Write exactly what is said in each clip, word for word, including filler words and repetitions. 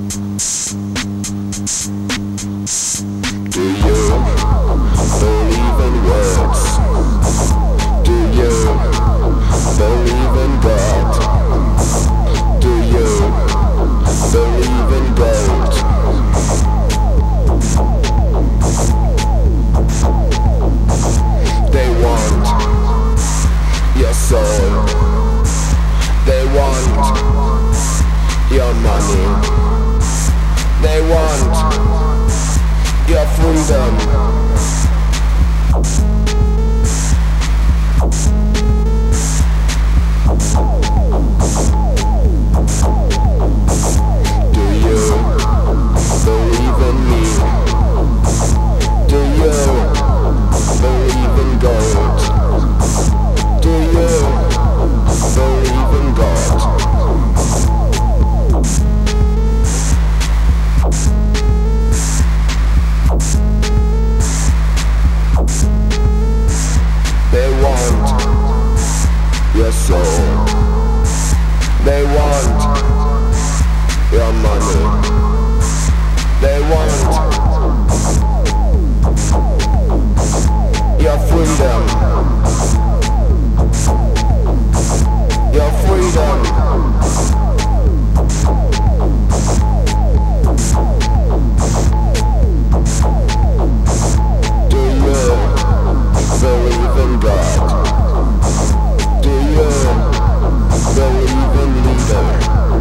Do you believe in words? Do you believe in God? Do you believe in gold? They want your soul. They want your money. They want your freedom. Do you believe in me? Do you believe in gold? Do you believe in God? They want your soul. They want your money. They want your freedom. Your freedom. Do you believe in God? Do you believe in leader?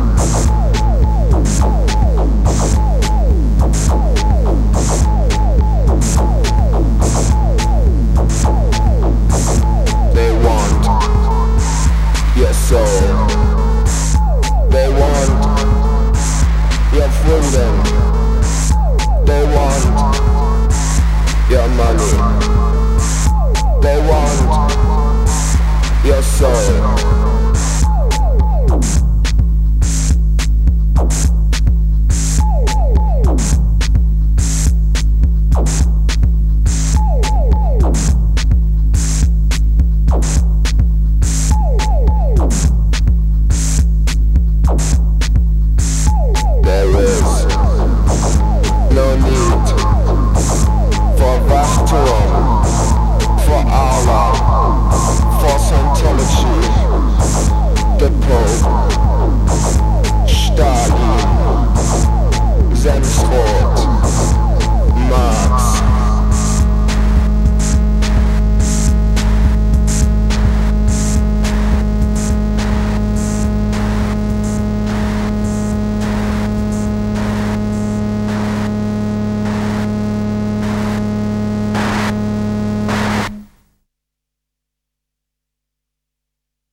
They want your soul. They want your freedom. They want your money. They want your soul.